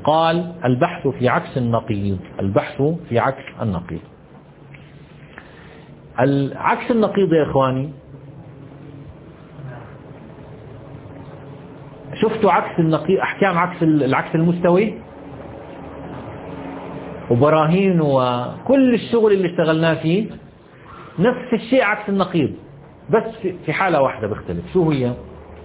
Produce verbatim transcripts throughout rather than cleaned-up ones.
قال البحث في عكس النقيض. البحث في عكس النقيض. العكس النقيض يا إخواني، شفتوا عكس النقيض أحكام عكس العكس المستوي وبراهين وكل الشغل اللي اشتغلناه فيه، نفس الشيء عكس النقيض، بس في حالة واحدة بختلف. شو هي؟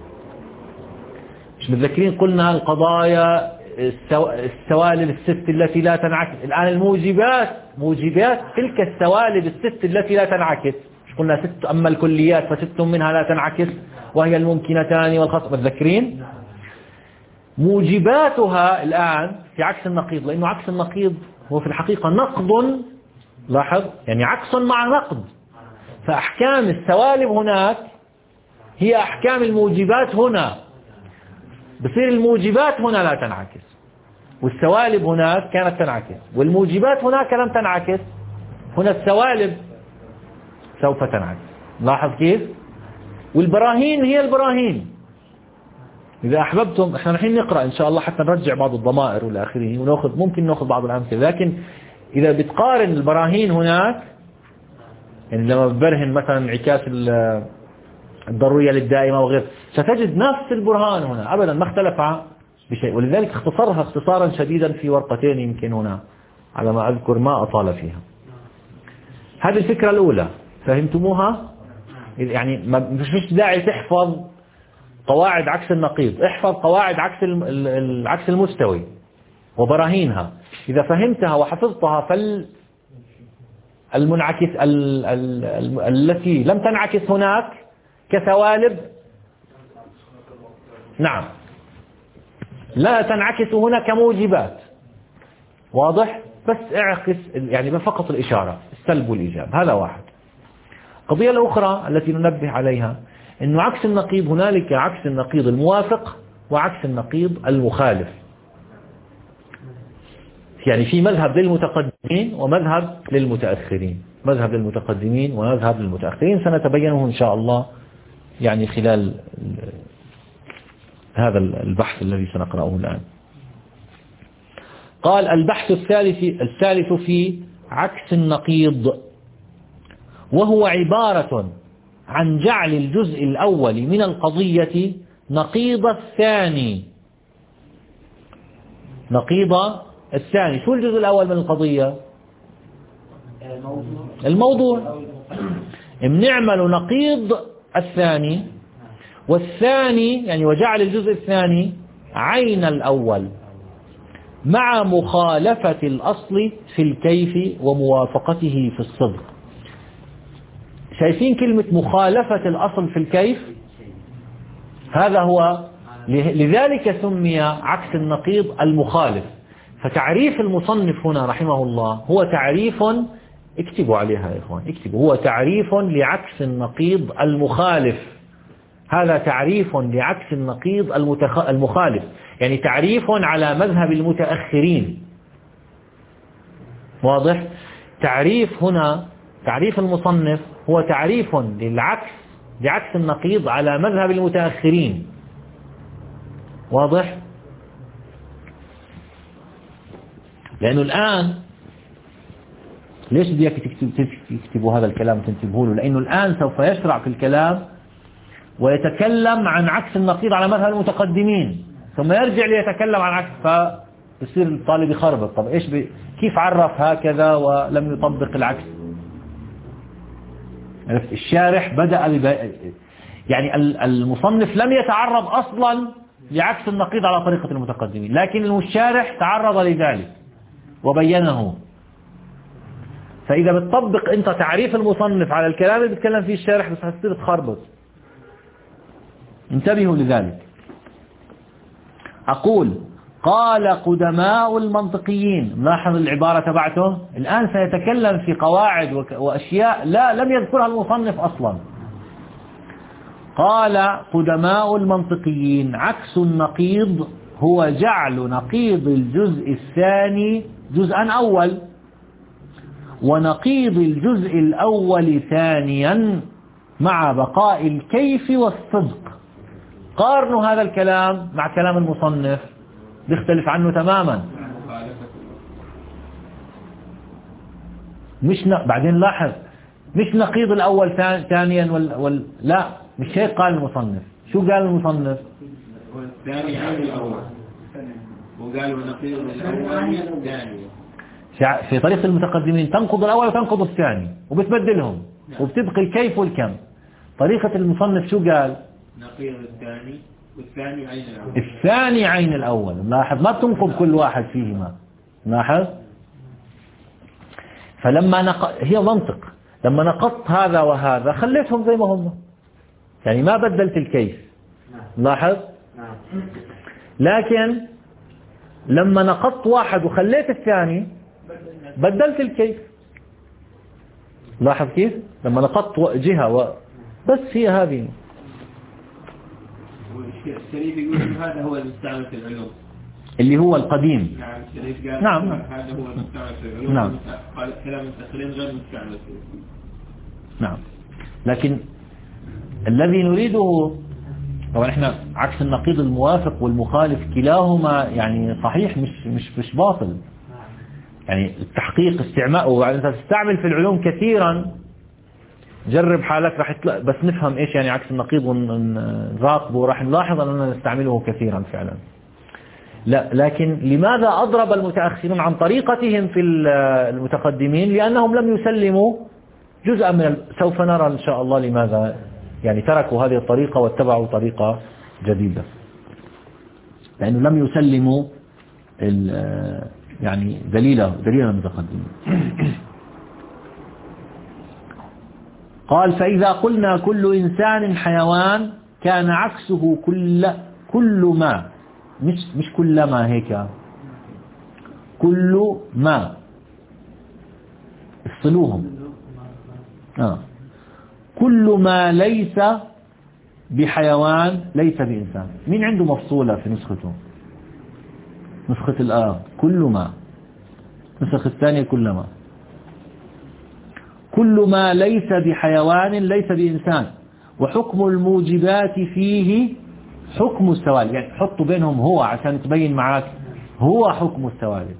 مش متذكرين قلنا القضايا السوالب الست التي لا تنعكس. الآن الموجبات، موجبات تلك السوالب الست التي لا تنعكس، مش قلنا ست؟ أما الكليات فست منها لا تنعكس وهي الممكنتان والخاصة. متذكرين؟ موجباتها الآن في عكس النقيض، لأنه عكس النقيض هو في الحقيقة نقض. لاحظ، يعني عكس مع نقض. فأحكام السوالب هناك هي أحكام الموجبات هنا، بصير الموجبات هنا لا تنعكس، والسوالب هناك كانت تنعكس، والموجبات هناك لم تنعكس، هنا السوالب سوف تنعكس. لاحظ كيف؟ والبراهين هي البراهين. إذا أحببتم إحنا الحين نقرأ إن شاء الله حتى نرجع بعض الضمائر والى آخره، ونأخذ ممكن نأخذ بعض الأمثلة، لكن إذا بتقارن البراهين هناك، يعني لما ببرهن مثلا انعكاس الضرورية للدائمة وغير، ستجد نفس البرهان هنا أبدا ما اختلف بشيء. ولذلك اختصرها اختصارا شديدا في ورقتين يمكن هنا على ما أذكر، ما أطال فيها. هذه الفكرة الأولى، فهمتموها؟ يعني مش داعي تحفظ قواعد عكس النقيض، احفظ قواعد عكس العكس المستوي وبراهينها. إذا فهمتها وحفظتها فال المنعكس ال ال ال التي لم تنعكس هناك كثوالب، نعم، لا تنعكس هنا كموجبات. واضح؟ بس اعكس يعني فقط الإشارة، السلب والإيجاب. هذا واحد. القضية الأخرى التي ننبه عليها أنه عكس النقيض هنالك عكس النقيض الموافق وعكس النقيض المخالف. يعني في مذهب للمتقدمين ومذهب للمتأخرين، مذهب للمتقدمين ومذهب للمتأخرين، سنتبينه إن شاء الله يعني خلال هذا البحث الذي سنقرأه الآن. قال البحث الثالث الثالث في عكس النقيض، وهو عبارة عن جعل الجزء الأول من القضية نقيض الثاني. نقيض الثاني، شو الجزء الأول من القضية؟ الموضوع. بنعمل نقيض الثاني، والثاني يعني وجعل الجزء الثاني عين الأول مع مخالفة الأصل في الكيف وموافقته في الصدق. شايفين كلمة مخالفة الأصل في الكيف؟ هذا هو، لذلك سمي عكس النقيض المخالف. فتعريف المصنف هنا رحمه الله هو تعريف، اكتبوا عليها يا إخوان، اكتبوا، هو تعريف لعكس النقيض المخالف. هذا تعريف لعكس النقيض المتخ... المخالف، يعني تعريف على مذهب المتأخرين. واضح؟ تعريف هنا، تعريف المصنف هو تعريف للعكس، لعكس النقيض على مذهب المتأخرين. واضح؟ لأنه الآن ليش بدي تكتبوا هذا الكلام وتنتبهوا له؟ لأنه الآن سوف يشرع في الكلام ويتكلم عن عكس النقيض على مذهب المتقدمين، ثم يرجع ليتكلم عن عكس، فيصير الطالب يخربط. طب إيش بي كيف عرف هكذا ولم يطبق العكس؟ الشارح بدأ يعني المصنف لم يتعرض أصلا لعكس النقيض على طريقة المتقدمين، لكن الشارح تعرض لذلك وبينه. فإذا بتطبق أنت تعريف المصنف على الكلام اللي بيتكلم فيه الشارح بس هتصير تخربط. انتبهوا لذلك. أقول قال قدماء المنطقيين، لاحظ العبارة تبعته الآن سيتكلم في قواعد وأشياء لا لم يذكرها المصنف أصلا. قال قدماء المنطقيين عكس النقيض هو جعل نقيض الجزء الثاني جزءا أول، ونقيض الجزء الأول ثانيا، مع بقاء الكيف والصدق. قارنوا هذا الكلام مع كلام المصنف، بيختلف عنه تماما. مش ن... بعدين لاحظ مش نقيض الأول ثانيا وال... وال... لا مش هيك قال المصنف. شو قال المصنف؟ الثاني عين الأول وقالوا نقيض الأول الثاني. في طريقة المتقدمين تنقض الأول وتنقض الثاني وبتبدلهم وبتبقي الكيف والكم. طريقة المصنف شو قال؟ نقيض الثاني والثاني عين الأول. الثاني عين الأول. لاحظ ما بتنقض كل واحد فيهما. لاحظ. فلما نق... هي منطق لما نقضت هذا وهذا خليتهم زي ما هم يعني ما بدلت الكيف. لاحظ. لكن لما نقضت واحد وخليت الثاني بدلت الكيف. لاحظ كيف لما نقضت جهة و... بس هي هذه. الشريف يقول هذا هو المستعمل في العلوم اللي هو القديم. نعم الشريف قال نعم. هذا هو المستعمل في العلوم. نعم. قال كلام التقرير غير مستعمل فيه. نعم. لكن الذي نريده طبعا احنا عكس النقيض الموافق والمخالف كلاهما يعني صحيح مش مش مش باطل. يعني التحقيق استعماله وانت تستعمل في العلوم كثيرا. جرب حالك راح يطلع بس نفهم ايش يعني عكس النقيض ونراقبه راح نلاحظ اننا نستعمله كثيرا فعلا. لا لكن لماذا اضرب المتاخرون عن طريقتهم في المتقدمين؟ لانهم لم يسلموا جزءا من سوف نرى ان شاء الله لماذا يعني تركوا هذه الطريقة واتبعوا طريقة جديدة. لأنه لم يسلموا يعني دليل دليل المتقدمين. قال فإذا قلنا كل إنسان حيوان كان عكسه كل كل ما مش مش كل ما هيك كل ما افصلوهم. آه. كل ما ليس بحيوان ليس بإنسان. مين عنده مفصولة في نسخته؟ نسخة الآن كل ما. نسخة الثانية كل ما. كل ما ليس بحيوان ليس بإنسان وحكم الموجبات فيه حكم السوالب. يعني حطوا بينهم هو عشان تبين معاك هو حكم السوالب.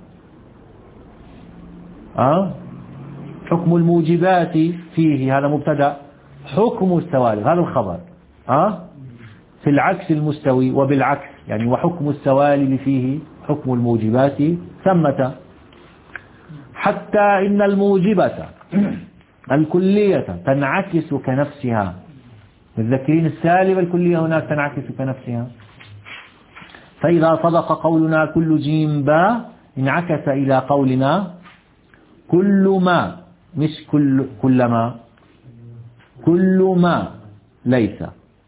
أه؟ حكم الموجبات فيه هذا مبتدأ حكم السوالب هذا الخبر. أه؟ في العكس المستوي وبالعكس يعني وحكم السوالب فيه حكم الموجبات ثمة. حتى إن الموجبة الكلية تنعكس كنفسها. متذكرين السالب الكلية هناك تنعكس كنفسها. فإذا صدق قولنا كل جيم با انعكس إلى قولنا كل ما مش كل كل ما كل ما ليس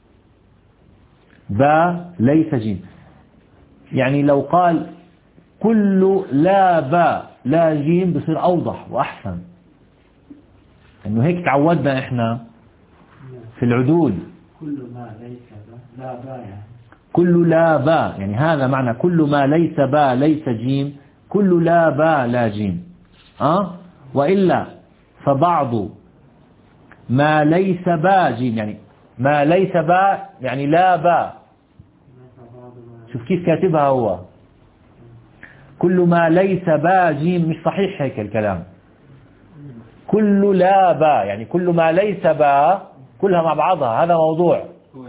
با ليس جيم. يعني لو قال كل لا با لا جيم بصير أوضح وأحسن. إنه هيك تعودنا إحنا في العدول كل ما ليس لا با يعني. كل لا با يعني هذا معنى كل ما ليس با ليس جيم كل لا با لا جيم. أه؟ وإلا فبعض ما ليس با جيم يعني ما ليس با يعني لا با. شوف كيف كاتبها هو كل ما ليس با جيم مش صحيح هيك الكلام. كل لا با يعني كل ما ليس با كلها مع بعضها هذا موضوع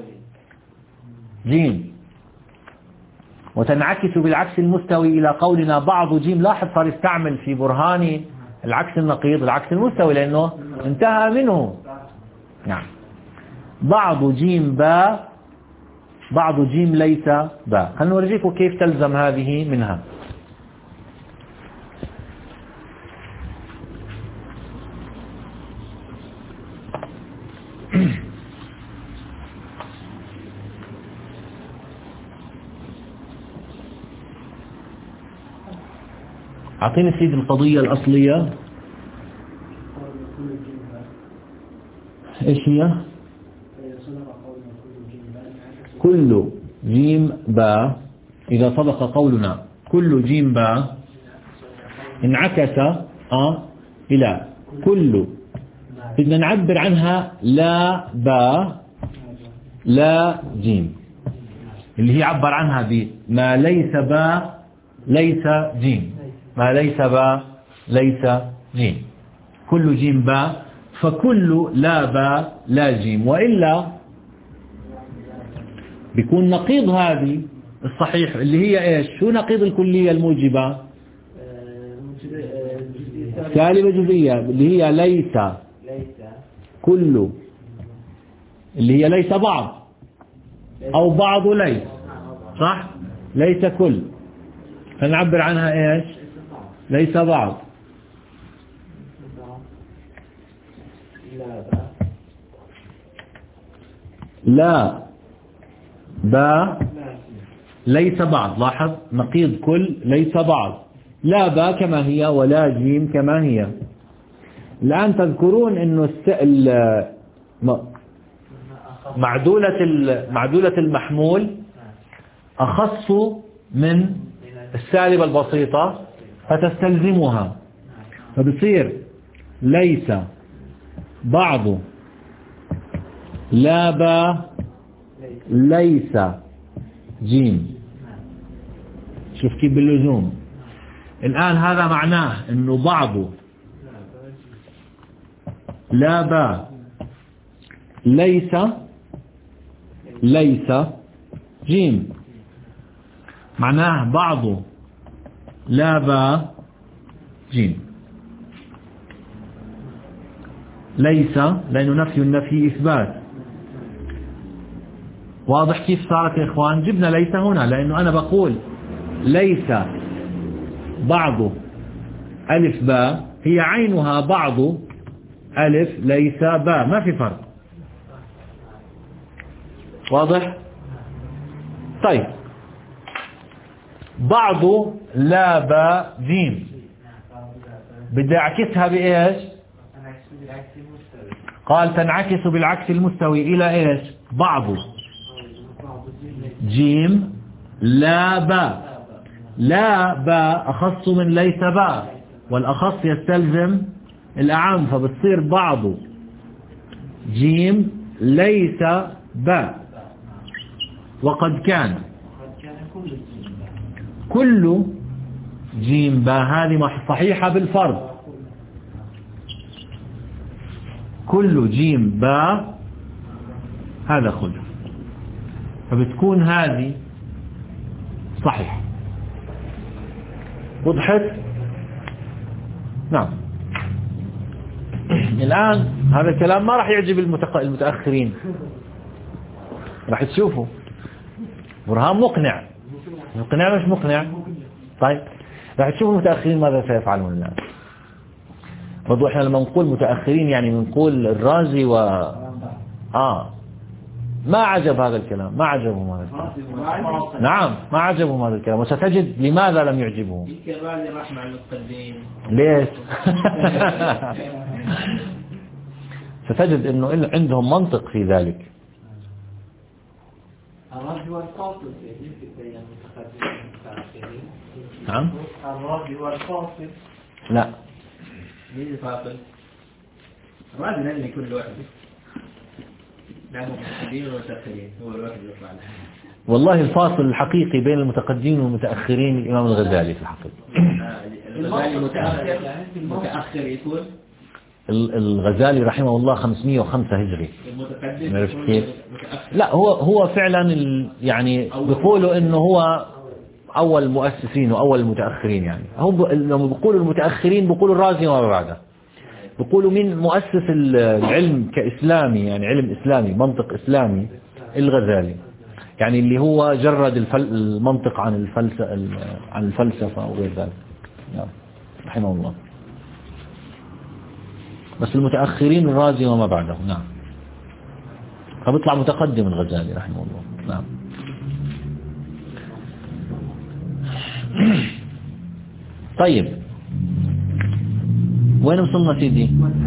جيم. وتنعكس بالعكس المستوي إلى قولنا بعض جيم. لاحظ صار يستعمل في برهاني العكس النقيض العكس المستوي لأنه انتهى منه. نعم. بعض جيم با بعض جيم ليس با. خلينا نورجيكم كيف تلزم هذه منها. أعطيني سيد القضية الأصلية إيش هي؟ كل جيم با إذا صدق قولنا كل جيم با انعكس آه إلى كل بدنا نعبر عنها لا با لا جيم اللي هي عبر عنها بما ليس با ليس جيم، ما ليس باء ليس جيم، كل جيم باء، فكل لا باء لا جيم، وإلا بيكون نقيض هذه الصحيح اللي هي إيش؟ شو نقيض الكلية الموجبة؟ سالبة جزئية اللي هي ليس كل، اللي هي ليس بعض أو بعض ليس، صح؟ ليس كل، فنعبر عنها إيش؟ ليس بعض. لا باء ليس بعض، لاحظ نقيض كل ليس بعض، لا باء كما هي ولا جيم كما هي. الآن تذكرون أنه معدولة معدولة المحمول أخص من السالبة البسيطة فتستلزمها، فبصير ليس بعض لا باء ليس جيم. شوف كيف باللزوم. الآن هذا معناه أنه بعض لا باء ليس ليس جيم، معناه بعض لا باء جيم. ليس لأنه نفي النفي إثبات. واضح كيف صارت يا إخوان؟ جبنا ليس هنا لأنه أنا بقول ليس بعض ألف باء هي عينها بعض ألف ليس باء، ما في فرق. واضح؟ طيب بعض لا باء جيم بدي أعكسها بإيش؟ قال تنعكس بالعكس المستوي إلى إيش؟ بعض جيم لا باء. لا باء أخص من ليس باء، والأخص يستلزم الأعم، فبتصير بعض جيم ليس باء. وقد كان كل جيم باء، هذه صحيحة بالفرض، كل جيم باء هذا خلف، فبتكون هذه صحيح. وضحت؟ نعم. الآن هذا الكلام ما راح يعجب المتق... المتأخرين، راح تشوفوا برهان مقنع. مقنع مش مقنع؟ طيب راح تشوفوا المتأخرين ماذا سيفعلون الآن. برضو احنا لما نقول متأخرين يعني نقول الرازي و آه ما عجب هذا الكلام، ما عجبهم هذا الكلام. نعم ما عجبهم هذا الكلام، وستجد لماذا لم يعجبهم. يمكن الرازي راح مع المتقدمين. ليش؟ ستجد انه عندهم منطق في ذلك. الرازي والفاصل بين المتقدمين والمتأخرين. نعم. الرازي والفاصل. لا. مين الفاصل؟ الرازي لازم يكون لوحده. لا متقدمين والمتأخرين، هو الواحد يطلع له. والله الفاصل الحقيقي بين المتقدمين والمتأخرين الإمام الغزالي في الحقيقة. الغزالي متأخر متأخر يكون. الغزالي رحمه الله خمسمئة وخمسة هجري. المتقدم عرفت كيف؟ لا هو هو فعلا يعني بيقولوا انه هو اول المؤسسين واول المتأخرين، يعني هم لما بيقولوا المتأخرين بيقولوا الرازي وما بعده، بيقولوا من مؤسس العلم كإسلامي، يعني علم إسلامي منطق إسلامي الغزالي، يعني اللي هو جرد الفل المنطق عن الفلسفة عن الفلسفة وغير ذلك رحمه الله. بس المتأخرين الرازي وما بعده. نعم. فبيطلع متقدم الغزالي رحمه الله. نعم. طيب وين وصلنا سيدي؟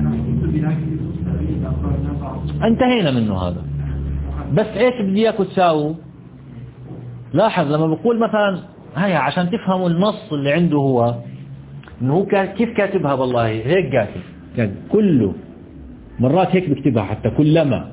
انتهينا منه هذا. بس ايش بدي اياكم تساووا؟ لاحظ لما بقول مثلا هيا عشان تفهموا النص اللي عنده هو انه هو كيف كاتبها، والله هيك كاتب يعني كله مرات هيك بكتبها حتى كلما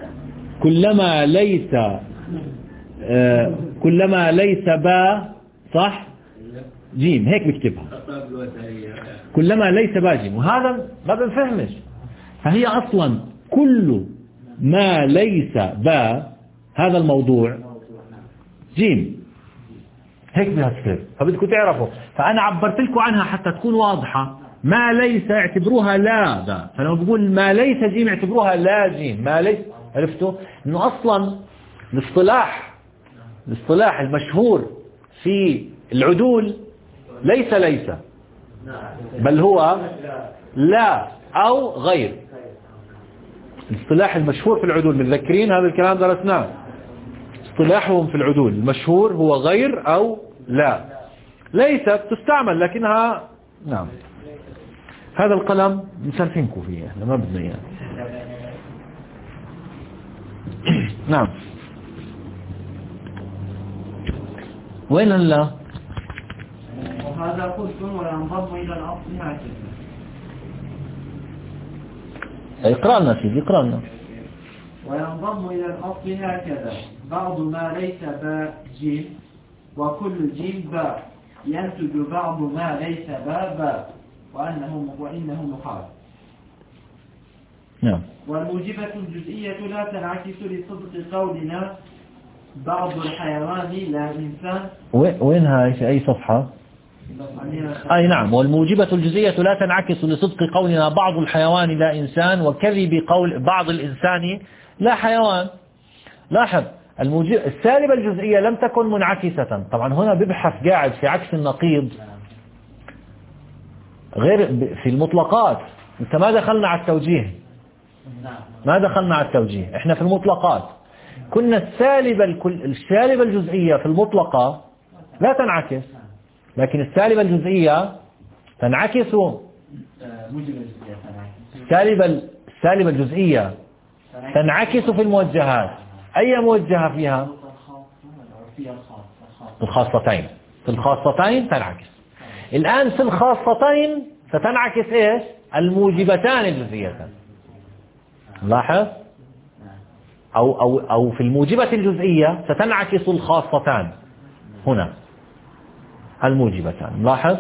كلما ليس آه كلما ليس باء صح؟ جيم هيك بكتبها كلما ليس باء جيم، وهذا ما بنفهمش. فهي أصلا كل ما ليس باء هذا الموضوع جيم، هيك بدها تصير. فبدكم تعرفوا، فأنا عبرت لكم عنها حتى تكون واضحة. ما ليس اعتبروها لا باء، فلما بقول ما ليس جيم اعتبروها لا جيم. ما ليس، عرفتوا انه اصلا الاصطلاح الاصطلاح المشهور في العدول ليس ليس، بل هو لا او غير. الاصطلاح المشهور في العدول، متذكرين هذا الكلام درسناه؟ اصطلاحهم في العدول المشهور هو غير او لا. ليست تستعمل لكنها نعم. هذا القلم مسلفينكم فيه، احنا ما بدنا اياه. نعم. وين هلا؟ وهذا قلت وينضم إلى الأصل هكذا. اقرأ لنا سيدي، اقرأ لنا. وينضم إلى الأصل هكذا بعض ما ليس باء جيم وكل جيم باء ينتج بعض ما ليس باء باء وأنه وإنه محال. نعم. والموجبة الجزئية لا تنعكس لصدق قولنا بعض الحيوان لا إنسان. وين هاي في أي صفحة؟ أي نعم. والموجبة الجزئية لا تنعكس لصدق قولنا بعض الحيوان لا إنسان وكذب قول بعض الإنسان لا حيوان. لاحظ الموجب السالبة الجزئية لم تكن منعكسة. طبعا هنا ببحث قاعد في عكس النقيض غير في المطلقات. انت ما دخلنا على التوجيه، ما دخلنا على التوجيه، احنا في المطلقات. كنا السالبة الكل السالبة الجزئية في المطلقة لا تنعكس، لكن السالبة الجزئية تنعكس. السالبة السالبة الجزئية تنعكس في الموجهات. أي موجهة فيها؟ الخاصتين. في الخاصتين تنعكس. الآن في الخاصتين ستنعكس إيش؟ الموجبتان الجزئيتان. لاحظ؟ أو أو أو في الموجبة الجزئية ستنعكس الخاصتان هنا الموجبتان. لاحظ؟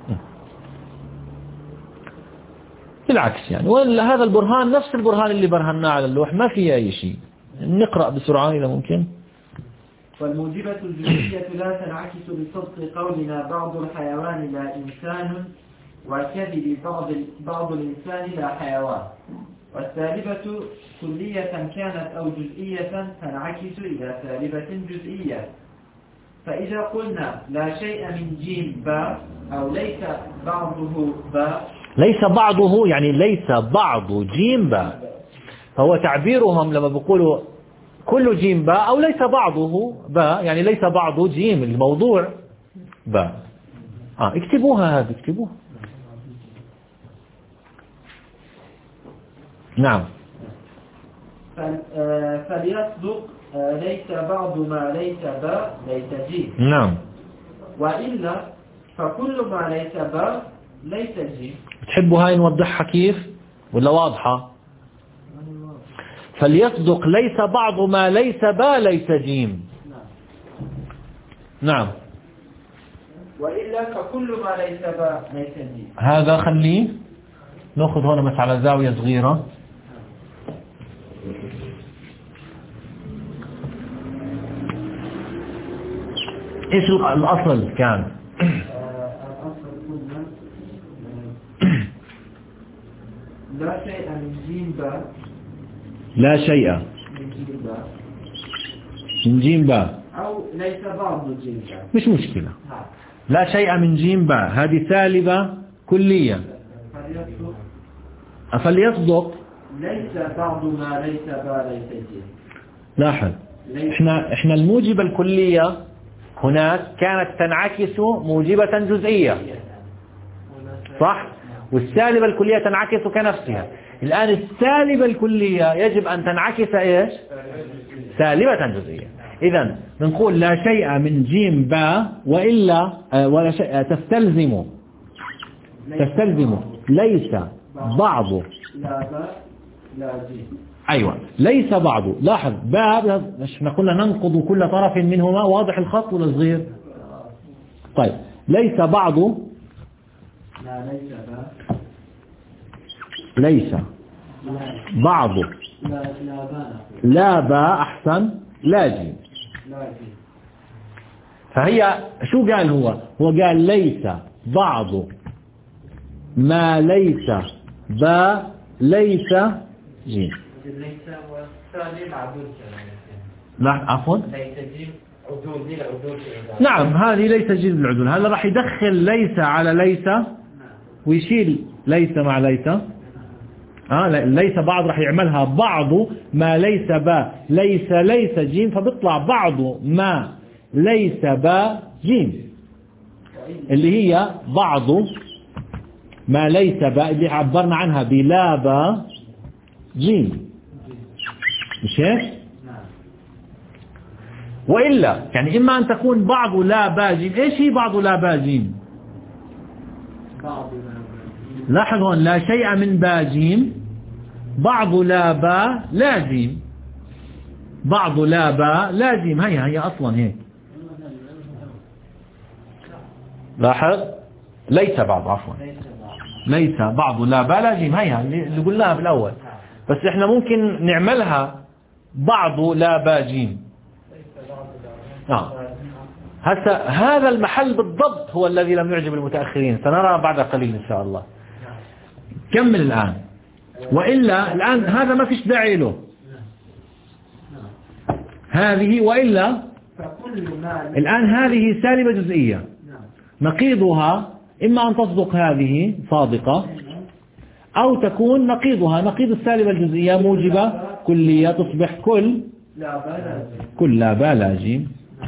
بالعكس يعني. وهذا البرهان نفس البرهان اللي برهناه على اللوح، ما فيه أي شيء. نقرأ بسرعة إذا ممكن. والموجبة الجزئية لا تنعكس لصدق قولنا بعض الحيوان لا إنسان وكذب بعض بعض الإنسان لا حيوان. والسالبة كلية كانت أو جزئية تنعكس إلى سالبة جزئية. فإذا قلنا لا شيء من جيم باء أو ليس بعضه باء، ليس بعضه يعني ليس بعض جيم باء، فهو تعبيرهم لما بيقولوا كل جيم باء أو ليس بعضه باء، يعني ليس بعض جيم الموضوع باء. آه اكتبوها هذه، اكتبوها. نعم. فليصدق ليس بعض ما ليس باء ليس جيم. نعم. وإلا فكل ما ليس باء ليس جيم. تحبوا هاي نوضحها كيف ولا واضحة؟ فليصدق ليس بعض ما ليس باء ليس جيم. نعم. وإلا فكل ما ليس باء ليس جيم. هذا خليه نأخذ هنا بس على زاوية صغيرة. ايش الأصل كان؟ لا شيء من جيم باء. لا شيء من جيم باء أو ليس بعض جيم باء، مش مشكلة. لا شيء من جيم باء هذه سالبة كلية. فليصدق ليس بعض ما ليس باء ليس جيم. لاحظ احنا احنا الموجبة الكلية هناك كانت تنعكس موجبة جزئية صح، والسالبة الكلية تنعكس كنفسها. الآن السالبة الكلية يجب أن تنعكس إيش؟ سالبة جزئية. إذن نقول لا شيء من جيم باء وإلا ولا شيء تستلزم تستلزم ليس بعض لا باء لا جيم. أيوة ليس بعض. لاحظ باء احنا قلنا ننقض كل طرف منهما. واضح الخط ولا صغير؟ طيب ليس بعض، لا ليس با، ليس بعض، لا لا با، لا با أحسن، لا جيم. لا جيم. فهي شو قال هو هو قال ليس بعض ما ليس با ليس جيم. ليس والثاني معدود كمان. لا عفوا، ليس جيم عدول دي العدول. نعم هذه ليس جيم بالعدول. هذا راح يدخل ليس على ليس ويشيل ليس مع ليس. آه ليس بعض راح يعملها بعض ما ليس با ليس ليس جيم، فبيطلع بعض ما ليس با جيم، اللي هي بعض ما ليس با اللي عبرنا عنها بلا با جيم، مش هيك؟ وإلا يعني إما أن تكون بعض لا با جيم. إيش هي بعض لا با جيم؟ لاحظ هون لا شيء من با جيم، بعض لا با لا جيم، بعض لا با لا جيم. هي هي أصلا هيك. لاحظ ليس بعض، عفوا ليس بعض لا با لا جيم، هي اللي قلناها بالأول، بس إحنا ممكن نعملها بعض لا با جيم. آه. هسا هذا المحل بالضبط هو الذي لم يعجب المتأخرين، سنرى بعد قليل إن شاء الله. كمل الآن. وإلا الآن هذا ما فيش داعي له، هذه وإلا الآن هذه سالبة جزئية، نقيضها إما أن تصدق هذه صادقة أو تكون نقيضها نقيض السالبة الجزئية موجبة كلية، تصبح كل كل لا با لا جيم،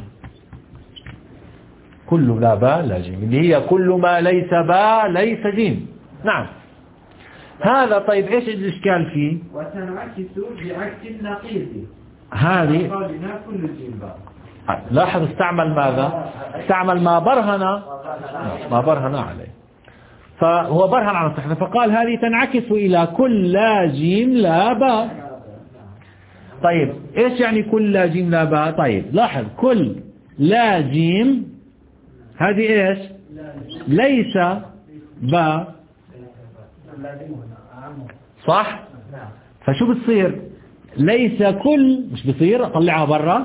كل لا با لا جيم اللي هي كل ما ليس با ليس جيم. نعم هذا. طيب ايش الاشكال فيه؟ وتنعكس بعكس النقيض، هذه كل جيم با. لاحظ استعمل ماذا؟ استعمل ما برهن ما برهن عليه، فهو برهن على الصحة، فقال هذه تنعكس إلى كل لا جيم لا با. طيب ايش يعني كل لا جيم لا با؟ طيب لاحظ كل لا جيم هذه ايش؟ ليس با، صح؟ فشو بتصير؟ ليس كل، مش بصير اطلعها برا.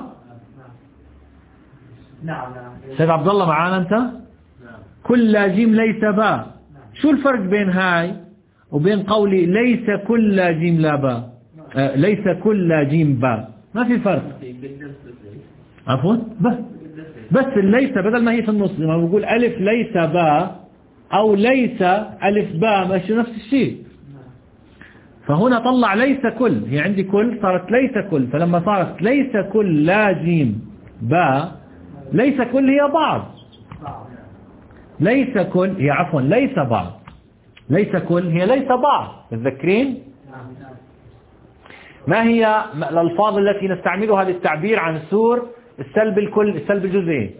نعم سيد عبد الله معانا انت؟ كل لا جيم ليس با. شو الفرق بين هاي وبين قولي ليس كل لا جيم لا با؟ آه ليس كل لا جيم با، ما في فرق. عفوا بس بس ليس بدل ما هي في النص لما بقول ألف ليس با أو ليس ألف با ماشي نفس الشيء. فهنا طلع ليس كل، هي عندي كل صارت ليس كل، فلما صارت ليس كل لا جيم با ليس كل هي بعض، ليس كل هي عفوا ليس بعض، ليس كل هي ليس بعض. تذكرين ما هي الألفاظ التي نستعملها للتعبير عن سور السلب الكل السلب الجزئي؟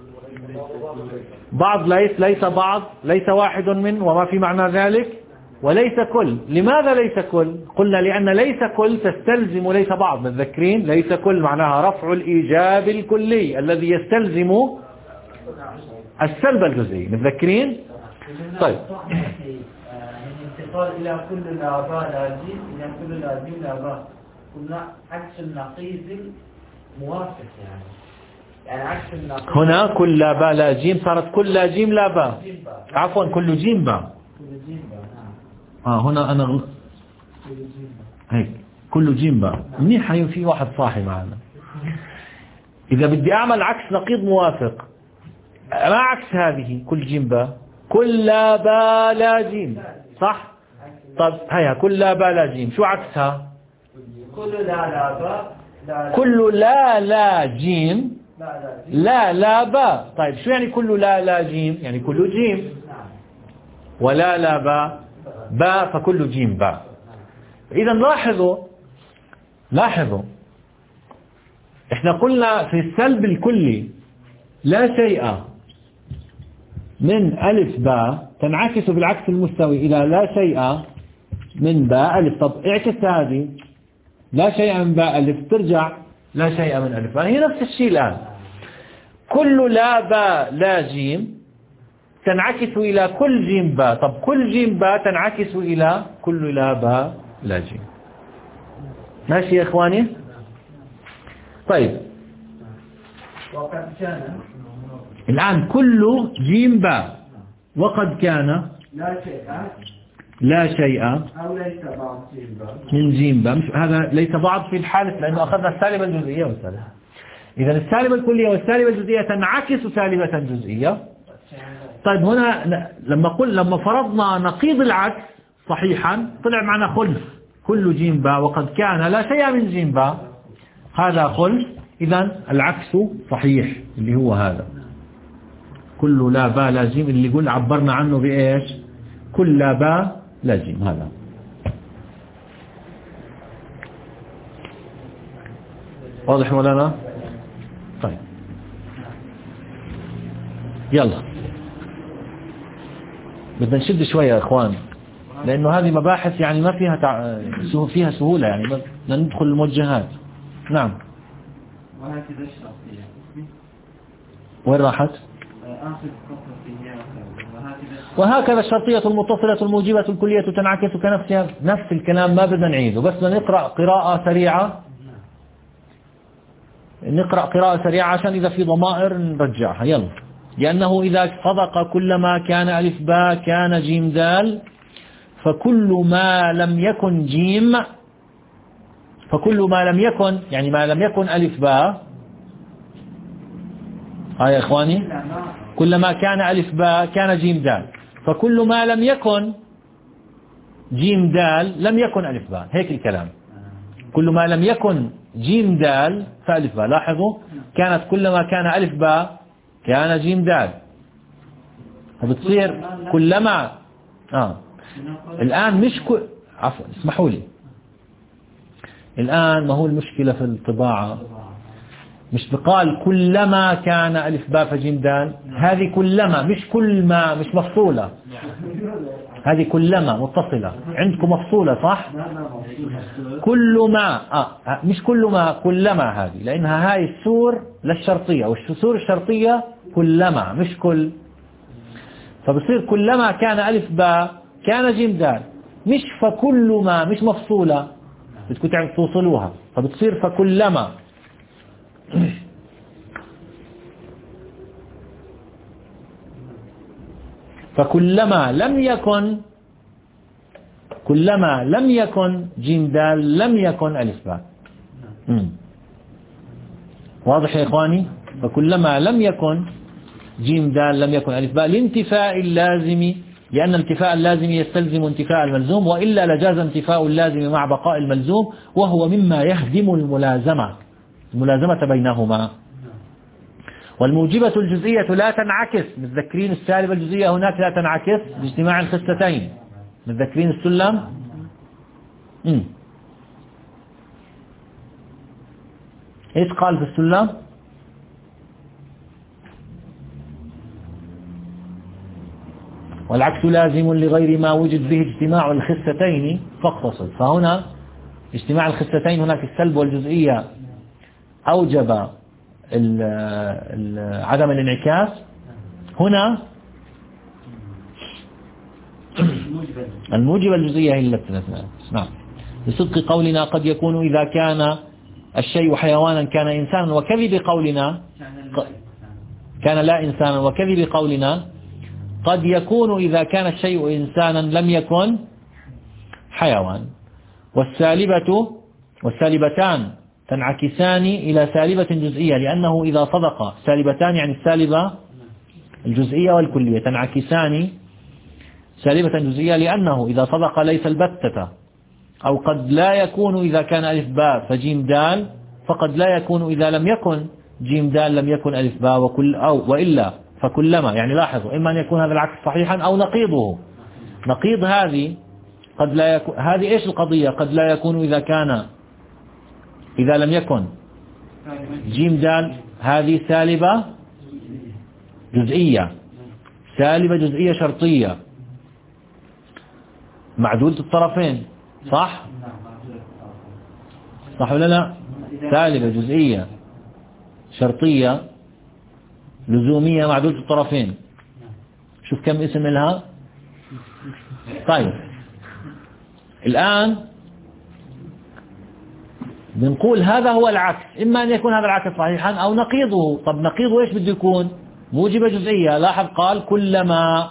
بعض ليس، ليس بعض، ليس واحد من وما في معنى ذلك، وليس كل. لماذا ليس كل؟ قلنا لأن ليس كل تستلزم ليس بعض. متذكرين ليس كل معناها رفع الإيجاب الكلي الذي يستلزم السلب الجزئي. متذكرين؟ طيب الانتقال إلى كل الآباء لا جيم إلى كل الآباء لا با، قلنا عكس النقيض موافق يعني يعني عكس النقيض. هنا كل لا با لا جيم صارت كل لا جيم لا با، عفوا كل جيم با. كل جيم با. اه هنا أنا غل... هيك كل جيم با. منيح هي في واحد صاحي معنا. إذا بدي أعمل عكس نقيض موافق، ما عكس هذه كل جيم با، كل لا با لا جيم، صح؟ طب هيا كل لا با لا جيم شو عكسها؟ كل لا لا با لا كل لا لا جيم لا لا لا با. طيب شو يعني كل لا لا جيم؟ يعني كل جيم، ولا لا با با فكل جيم با. إذا لاحظوا لاحظوا احنا قلنا في السلب الكلي لا شيء من ألف با تنعكس بالعكس المستوي إلى لا شيء من باء ألف. طب اعكس هذه لا شيء من باء ألف ترجع لا شيء من ألف، هي نفس الشيء الآن. كل لا باء لا جيم تنعكس إلى كل جيم باء. طب كل جيم باء تنعكس إلى كل لا باء لا جيم. ماشي يا إخواني؟ طيب وقد كان الآن كل جيم باء وقد كان لا شيء لا شيء أو ليس بعض جيم باء من جيم باء. هذا ليس بعض في الحالة لأنه أخذنا السالبة الجزئية والسالبة. إذا السالبة الكلية والسالبة الجزئية تنعكس سالبة جزئية. طيب هنا لما قل لما فرضنا نقيض العكس صحيحا طلع معنا خلف كل جيم باء وقد كان لا شيء من جيم باء، هذا خلف. إذا العكس صحيح اللي هو هذا كل لا باء لا جيم اللي قلنا عبرنا عنه بإيش؟ كل لا باء لا جيم. هذا واضح مولانا؟ طيب يلا بدنا نشد شوية يا إخوان لأنه هذه مباحث يعني ما فيها تع... فيها سهولة يعني بدنا ندخل الموجهات. نعم. وهكذا الشرطية وين راحت؟ آخر فقرة فيها وهكذا الشرطية المتصلة الموجبة الكلية تنعكس كنفسها. نفس الكلام ما بدنا نعيده بس بدنا نقرأ قراءة سريعة نقرأ قراءة سريعة عشان إذا في ضمائر نرجعها. يلا. لأنه إذا صدق كلما كان ألف باء كان جيم دال فكل ما لم يكن جيم فكل ما لم يكن يعني ما لم يكن ألف باء. ها يا إخواني كلما كان ألف باء كان جيم دال فكل ما لم يكن جيم دال لم يكن ألف باء. هيك الكلام. كل ما لم يكن جيم دال فألف باء. لاحظوا كانت كلما كان ألف باء كان جيم دال فبتصير كلما آه. الآن مش كل عفوا اسمحوا لي الآن ما هو المشكلة في الطباعة مش بقال كلما كان ألف باء فجيم دال. هذه كلما مش كل ما مش مفصولة. هذه كلما متصلة عندكم مفصولة صح؟ كل ما آه مش كل ما كلما هذه لأنها هاي السور للشرطية والسور الشرطية كلما مش كل. فبصير كلما كان ألف باء كان جيم دال مش فكل ما مش مفصولة بدكم تعرفوا توصلوها فبتصير فكلما. فكلما لم يكن كلما لم يكن جيم دال لم يكن ألف باء. واضح يا إخواني؟ فكلما لم يكن جيم دال لم يكن ألف باء لانتفاء اللازم لأن انتفاء اللازم يستلزم انتفاء الملزوم وإلا لجاز انتفاء اللازم مع بقاء الملزوم وهو مما يهدم الملازمة الملازمة بينهما. والموجبة الجزئية لا تنعكس متذكرين السالبة الجزئية هناك لا تنعكس باجتماع الخستين. متذكرين السلم؟ امم ايش قال في السلم؟ والعكس لازم لغير ما وجد به اجتماع الخستين فاقتصد. فهنا اجتماع الخستين هناك السلب والجزئية أوجب عدم الانعكاس. هنا الموجبة الجزئية هي التي نعم لصدق قولنا قد يكون إذا كان الشيء حيوانا كان إنسانا وكذب قولنا كان لا إنسانا وكذب قولنا قد يكون إذا كان الشيء إنسانا لم يكن حيوان. والسالبة والسالبتان تنعكسان إلى سالبة جزئية لأنه إذا صدق سالبتان يعني السالبة الجزئية والكلية تنعكسان سالبة جزئية لأنه إذا صدق ليس البتة أو قد لا يكون إذا كان ألف باء فجيم دال فقد لا يكون إذا لم يكن جيم دال لم يكن ألف باء وكل أو وإلا فكلما يعني لاحظوا إما أن يكون هذا العكس صحيحا أو نقيضه. نقيض هذه قد لا يكون هذه إيش القضية قد لا يكون إذا كان إذا لم يكن جيم دال هذه سالبة جزئية سالبة جزئية شرطية معدولة الطرفين صح صح ولا لا؟ سالبة جزئية شرطية لزومية معدودة الطرفين. شوف كم اسم لها. طيب الآن بنقول هذا هو العكس، إما أن يكون هذا العكس صحيحا أو نقيضه. طب نقيضه إيش بده يكون؟ موجبة جزئية. لاحظ قال كلما،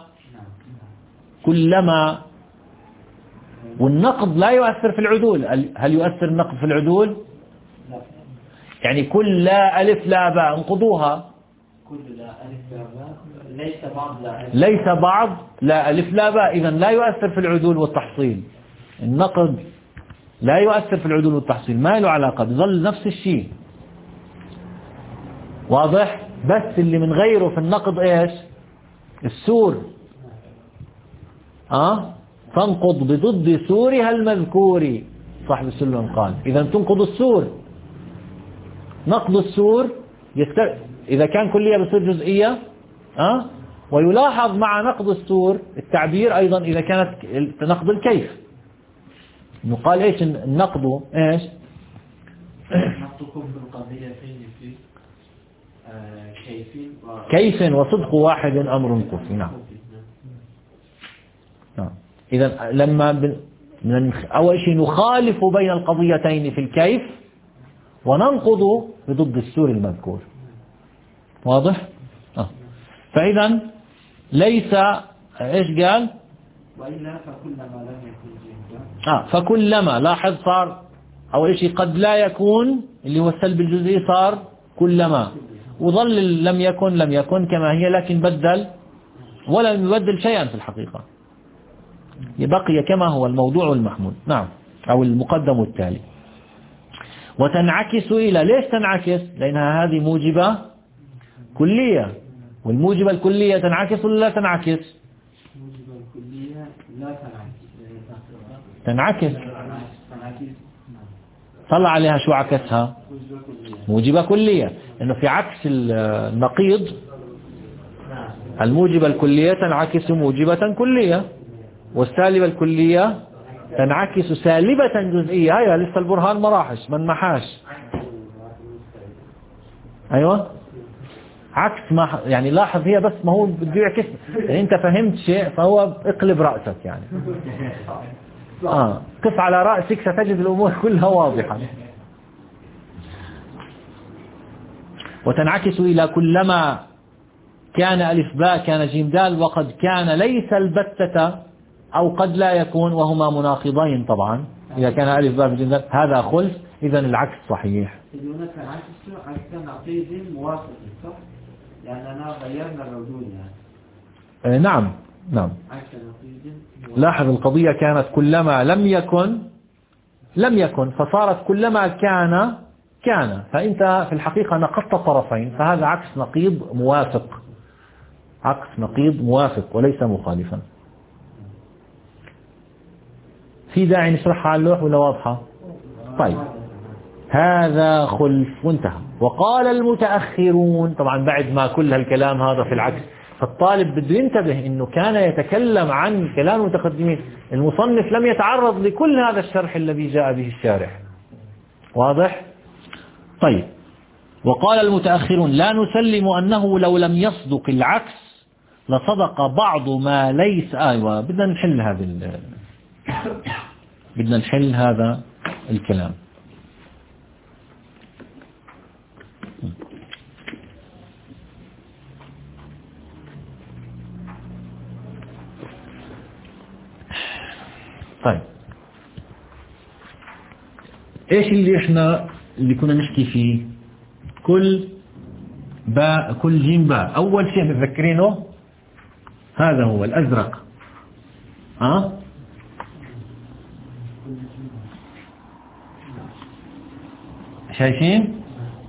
كلما، والنقض لا يؤثر في العدول. هل يؤثر النقض في العدول؟ يعني كل لا ألف لا باء انقضوها. كل لا ألف لا باء ليس بعض لا ألف ليس بعض لا ألف لا باء، إذن لا يؤثر في العدول والتحصيل. النقض لا يؤثر في العدول والتحصيل، ما له علاقة، بظل نفس الشيء. واضح؟ بس اللي من غيره في النقض إيش؟ السور. أه؟ تنقض بضد سورها المذكور، صاحب السلم قال. إذا تنقض السور. نقض السور يست... إذا كان كلية بصير جزئية. أه؟ ويلاحظ مع نقض السور التعبير أيضا إذا كانت نقض الكيف. إنه قال إيش النقض؟ إيش؟ نقضكم بالقضيتين في كيف و... كيف وصدق واحد أمر قصي. نعم. نعم. إذا لما بن... من أول شيء نخالف بين القضيتين في الكيف وننقض بضد السور المذكور. واضح؟ آه. فإذا ليس إيش قال؟ وإلا فكلما لم يكن جنبا. آه فكلما، لاحظ صار أول شيء قد لا يكون اللي هو السلب الجزئي صار كلما، وظل لم يكن لم يكن كما هي، لكن بدل ولم يبدل شيئا في الحقيقة، يبقي كما هو الموضوع المحمول. نعم، أو المقدم التالي. وتنعكس إلى، ليش تنعكس؟ لأنها هذه موجبة كلية، والموجبة الكلية تنعكس ولا لا تنعكس؟ موجبة الكلية لا تنعكس. تنعكس. تنعكس. طلع عليها شو عكسها؟ موجبة كلية، لأنه في عكس النقيض الموجبة الكلية تنعكس موجبة كلية، والسالبة الكلية تنعكس سالبة جزئية. هيا لسه البرهان مراحش من محاش. أيوة عكس ما يعني، لاحظ هي بس ما هو بده يعكس، يعني أنت فهمت شيء فهو اقلب رأسك يعني. آه قف على رأسك ستجد الأمور كلها واضحة. وتنعكس إلى كلما كان ألف باء كان جيم دال، وقد كان ليس البتة أو قد لا يكون، وهما مناقضين طبعا. إذا كان ألف باء جيم دال هذا خلف، إذن العكس صحيح. هناك عكس عكس نقيض موافق، صح؟ لأننا غيرنا العدول يعني. آه نعم نعم. عكس نقيض. لاحظ القضية كانت كلما لم يكن لم يكن، فصارت كلما كان كان، فأنت في الحقيقة نقضت طرفين، فهذا عكس نقيض موافق، عكس نقيض موافق وليس مخالفا. في داعي نشرحها على اللوح ولا واضحة؟ طيب هذا خلف وانتهى. وقال المتأخرون، طبعا بعد ما كل هالكلام هذا في العكس، فالطالب بده ينتبه انه كان يتكلم عن كلام المتقدمين، المصنف لم يتعرض لكل هذا الشرح الذي جاء به الشارح. واضح؟ طيب وقال المتأخرون لا نسلم أنه لو لم يصدق العكس لصدق بعض ما ليس. أيوة بدنا نحل هذا ال... بدنا نحل هذا الكلام. طيب ايش اللي احنا اللي كنا نحكي فيه؟ كل باء كل جيم باء. اول شيء متذكرينه هذا هو الازرق. ها أه؟ شايفين؟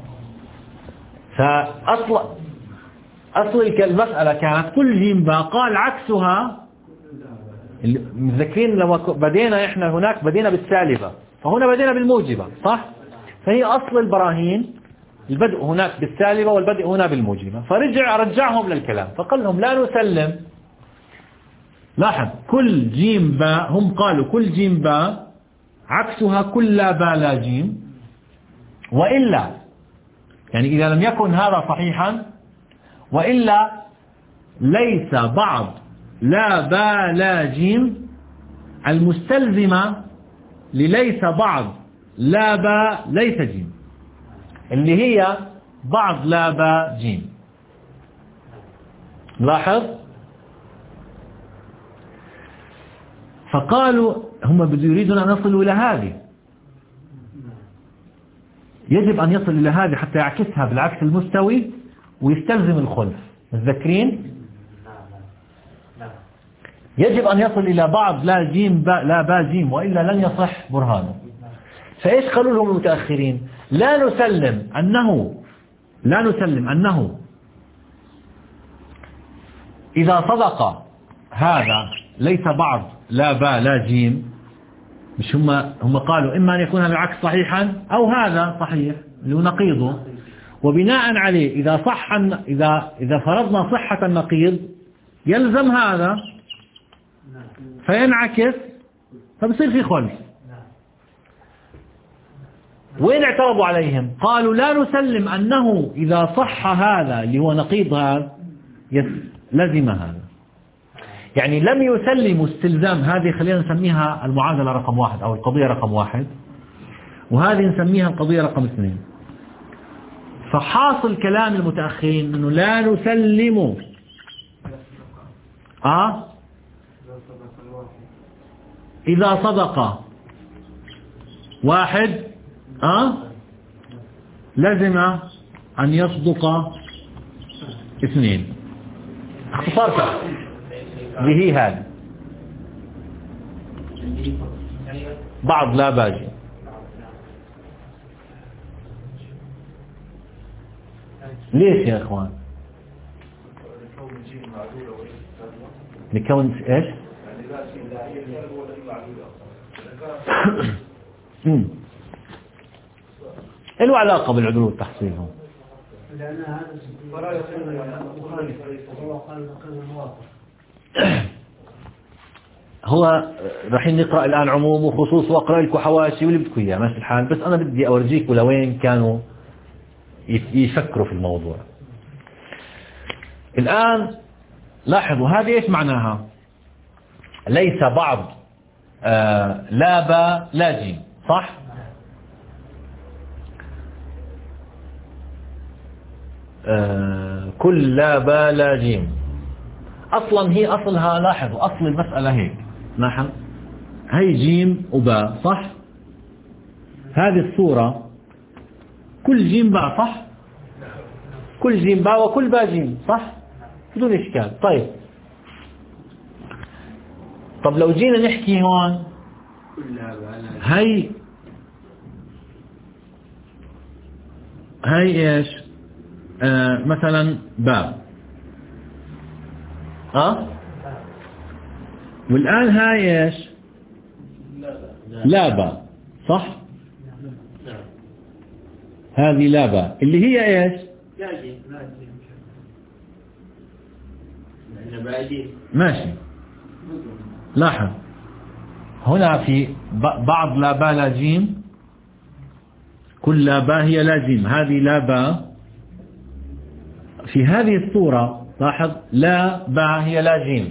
فاصل اصل المسألة كانت كل جيم باء، قال عكسها. متذكرين لما بدينا احنا هناك بدينا بالسالبة، فهنا بدينا بالموجبة، صح؟ فهي أصل البراهين البدء هناك بالسالبة والبدء هنا بالموجبة، فرجع رجعهم للكلام فقال لهم لا نسلم. لاحظ كل جيم باء، هم قالوا كل جيم باء عكسها كل لا باء لا جيم، وإلا يعني إذا لم يكن هذا صحيحا وإلا ليس بعض لا با لا جيم المستلزمة لليس بعض لا با ليس جيم، اللي هي بعض لا با جيم. لاحظ، فقالوا هم يريدون أن يصلوا إلى هذه، يجب أن يصل إلى هذه حتى يعكسها بالعكس المستوي ويستلزم الخلف. متذكرين؟ يجب أن يصل إلى بعض لا جيم با لا با جيم، وإلا لن يصح برهانه. فإيش قالوا لهم المتأخرين؟ لا نسلم أنه لا نسلم أنه إذا صدق هذا ليس بعض لا با لا جيم، مش هم هم قالوا إما أن يكون هذا العكس صحيحا أو هذا صحيح اللي هو نقيضه، وبناء عليه إذا صح إذا إذا فرضنا صحة النقيض يلزم هذا فينعكس فبصير في خلف. وين اعترضوا عليهم؟ قالوا لا نسلم أنه إذا صح هذا اللي هو نقيض هذا لزم هذا، يعني لم يسلموا استلزام. هذه خلينا نسميها المعادلة رقم واحد أو القضية رقم واحد، وهذه نسميها القضية رقم اثنين. فحاصل كلام المتأخرين أنه لا نسلم آه إذا صدق واحد آه لازم أن يصدق اثنين. اختصار اللي هي هذه بعض لا باجي. ليش يا اخوان؟ لكون ايش؟ له علاقة بالعدول والتحصيل. هون هو راح نقرأ الآن عموم وخصوص وأقرأ لكم حواشي واللي بدكم إياه ماشي الحال، بس أنا بدي أورجيكم لوين كانوا يفكروا في الموضوع. الآن لاحظوا هذه إيش معناها؟ ليس بعض آه لا با لا جيم، صح؟ آه كل لا با لا جيم أصلا هي أصلها. لاحظوا أصل المسألة هيك، لاحظ هي جيم وباء صح؟ هذه الصورة كل جيم باء صح؟ كل جيم باء وكل باء جيم صح؟ بدون إشكال. طيب طب لو جينا نحكي هون هي هي إيش آه مثلا باء أه؟ والآن هاي إيش لا باء صح؟ هذه لا باء اللي هي إيش ماشي. لاحظ هنا في بعض لا باء لا جيم، كل لا باء هي لا جيم، هذه لا باء. في هذه الصورة لاحظ لا باء هي لا جيم.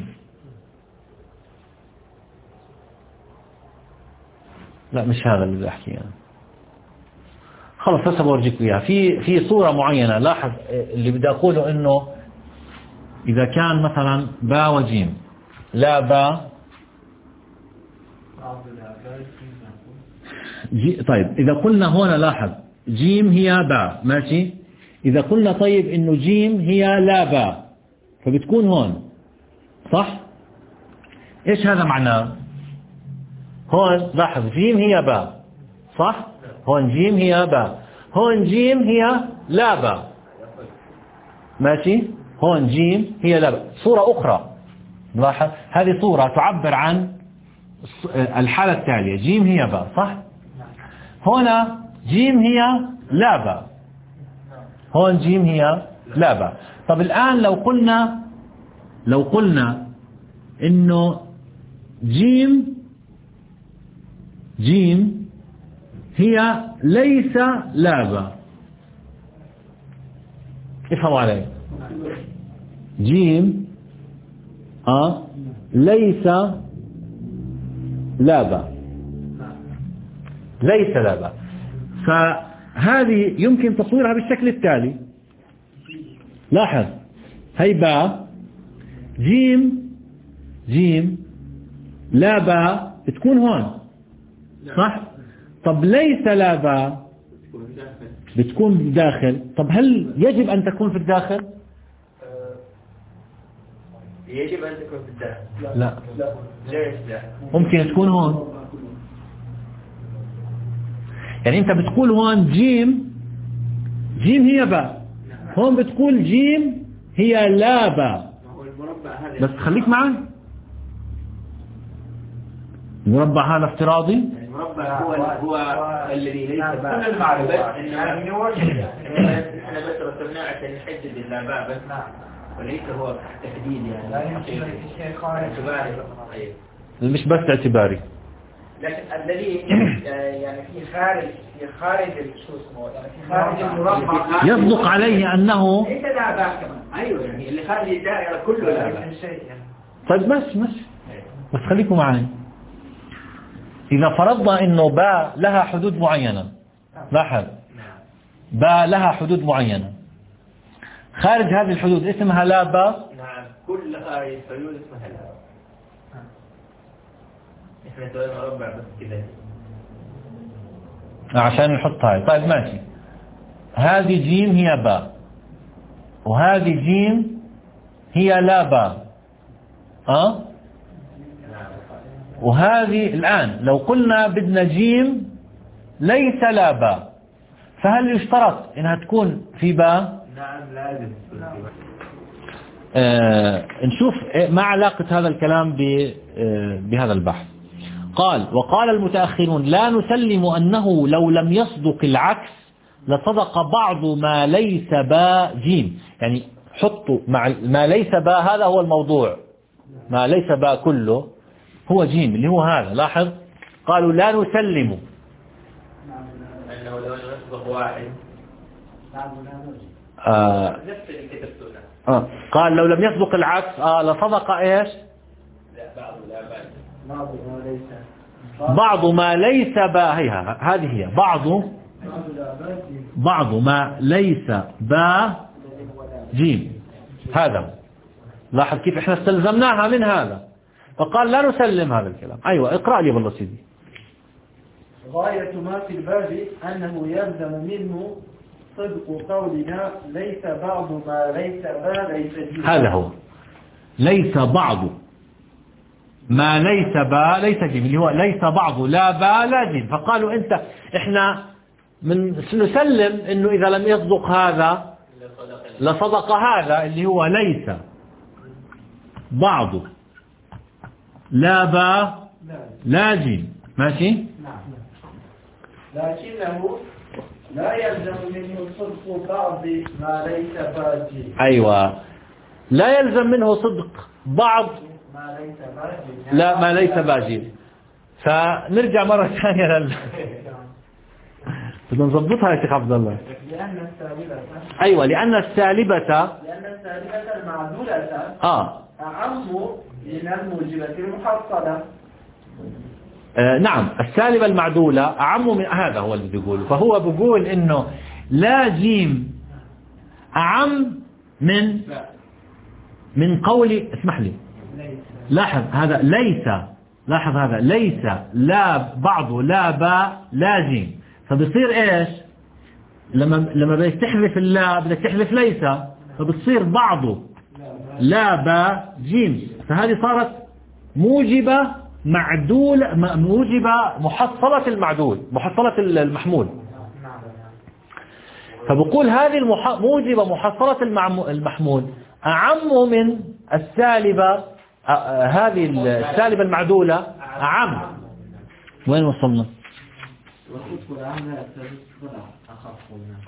لا مش هذا اللي بدي احكيه يعني. خلص هسه بورجيك اياها في في صورة معينة. لاحظ اللي بدي اقوله انه اذا كان مثلا باء وجيم لا باء جي طيب اذا قلنا هنا لاحظ جيم هي باء ماشي. اذا قلنا طيب انه جيم هي لا باء فبتكون هون صح؟ ايش هذا معناه؟ هون لاحظ جيم هي باء صح؟ هون جيم هي باء، هون جيم هي لا باء ماشي. هون جيم هي لا باء. صورة أخرى لاحظ هذه صورة تعبر عن الحالة التالية جيم هي باء صح؟ هنا جيم هي لا باء، هون جيم هي لا باء. طب الآن لو قلنا لو قلنا إنه جيم جيم هي ليس لا باء، افهموا علي. جيم آه ليس لا باء، ليس لا باء. فهذه يمكن تصويرها بالشكل التالي. لاحظ، هي باء، جيم جيم لا باء بتكون هون، صح؟ طب ليس لا باء بتكون داخل. طب هل يجب أن تكون في الداخل؟ يجب أن تكون في الداخل. لا، ليش لا؟ ممكن تكون هون. يعني أنت بتقول هون جيم جيم هي باء، هون بتقول جيم هي لا باء. بس خليك معي، المربع هذا افتراضي. المربع هو هو الذي ليس باء، كل المعلومات يعني هو احنا بس رسمناه عشان نحدد اللاباء بس، وليس هو تحديد يعني اعتباري. مش بس اعتباري، لكن الذي يعني في خارج في خارج شو اسمه يعني في خارج المربع يصدق عليه أنه ليس لاباء كمان. ايوه، يعني اللي خارج الدائره كله لاباء. طيب ماشي ماشي، بس خليكم معي. إذا فرضنا إنه باء لها حدود معينة، لاحظ، باء لها حدود معينة، خارج هذه الحدود اسمها لا باء. نعم، كل خارج الحدود اسمها لا باء. احنا سوينا مربع بس كذا عشان نحط هاي. طيب ماشي، هذه جيم هي باء، وهذه جيم هي لا باء، أه؟ وهذه الآن لو قلنا بدنا جيم ليس لا باء، فهل يشترط إنها تكون في باء؟ نعم، لازم تكون في باء. آه نشوف ما علاقة هذا الكلام آه بهذا البحث. قال: وقال المتأخرون لا نسلم أنه لو لم يصدق العكس لصدق بعض ما ليس باء جيم. يعني حطوا مع ما ليس باء، هذا هو الموضوع، ما ليس باء كله هو جيم اللي هو هذا. لاحظ، قالوا لا نسلم أنه لو يصدق واحد آه نفس اللي كتبته. آه قال لو لم يصدق العكس آه لصدق إيش؟ لا، بعض لا باء. بعض ما ليس باء، هي هذه هي بعض بعض ما ليس باء جيم. هذا لاحظ كيف احنا استلزمناها من هذا، فقال لا نسلم هذا الكلام. أيوة، اقرأ لي بالله سيدي. غاية ما في الباب أنه يلزم منه صدق قولنا ليس بعض ما ليس باء ليس جيم. هذا هو ليس بعض ما ليس باء ليس جيم، اللي هو ليس بعض لا باء لا جيم. فقالوا انت احنا من نسلم انه اذا لم يصدق هذا لصدق هذا اللي هو ليس بعض لا باء لا جيم. ماشي؟ نعم. لكنه لا يلزم منه صدق بعض ما ليس باء جيم. ايوه، لا يلزم منه صدق بعض ما ليس باء جيم. لا ما ليس باء جيم. فنرجع مرة ثانية لل بدنا نضبطها يا شيخ عبد الله. لأن السالبة أيوة، لأن السالبة لأن السالبة المعدولة آه. أعم من الموجبة المحصلة. آه نعم، السالبة المعدولة أعم من هذا هو اللي بيقوله. فهو بيقول إنه لا جيم أعم من من قولي. اسمح لي، لاحظ هذا ليس، لاحظ هذا ليس لا بعض لا باء لا جيم. فبصير ايش لما لما بدك تحذف اللا بدك تحذف ليس، فبتصير بعض لا باء جيم. فهذه صارت موجبة معدول، موجبة محصلة المعدول، محصلة المحمول. فبقول هذه المح... موجبة محصلة المحمول أعم من السالبة. آه هذه السالبة المعدولة أعم. وين وصلنا؟ وصدق العام لا يستلزم أخف منها،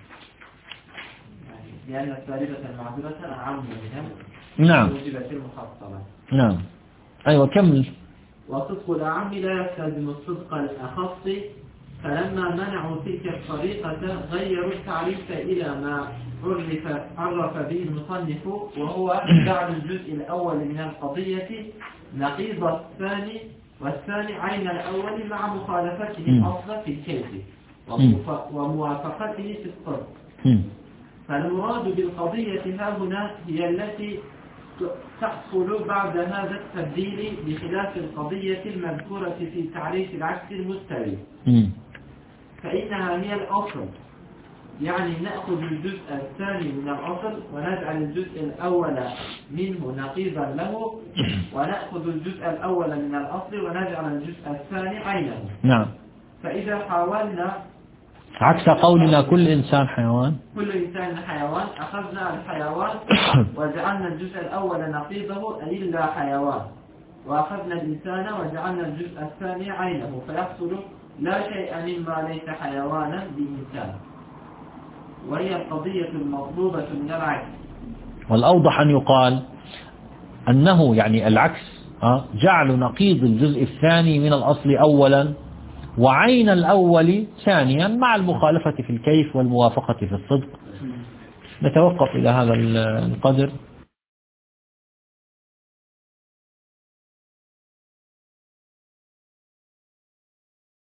لأن السالبة المعدولة أعم منها. نعم. موجبة المحصلة. نعم. أيوة كمل. وصدق العام لا يستلزم الصدق الأخص فلما منعوا تلك الطريقة غيروا التعريف إلى ما عرف, عرف به المصنف، وهو جعل الجزء الأول من القضية نقيض الثاني، والثاني عين الأول مع مخالفته الأصل في الكيف وموافقته في الصرف. فالمراد بالقضية ها هنا هي التي تحصل بعد هذا التبديل بخلاف القضية المذكورة في تعريف العكس المستوي، فإنها هي الأصل، يعني نأخذ الجزء الثاني من الأصل ونجعل الجزء الأول منه نقيضا له، ونأخذ الجزء الأول من الأصل ونجعل الجزء الثاني عينه. نعم. فإذا حاولنا عكس قولنا كل إنسان حيوان، كل إنسان حيوان، أخذنا الحيوان وجعلنا الجزء الأول نقيضه أي لا حيوان، وأخذنا الإنسان وجعلنا الجزء الثاني عينه، فيحصل لا شيء مما ليس حيوانا بإنسان، وهي القضية المطلوبة من العكس. والأوضح أن يقال أنه يعني العكس جعل نقيض الجزء الثاني من الأصل أولا وعين الأول ثانيا مع المخالفة في الكيف والموافقة في الصدق. نتوقف إلى هذا القدر.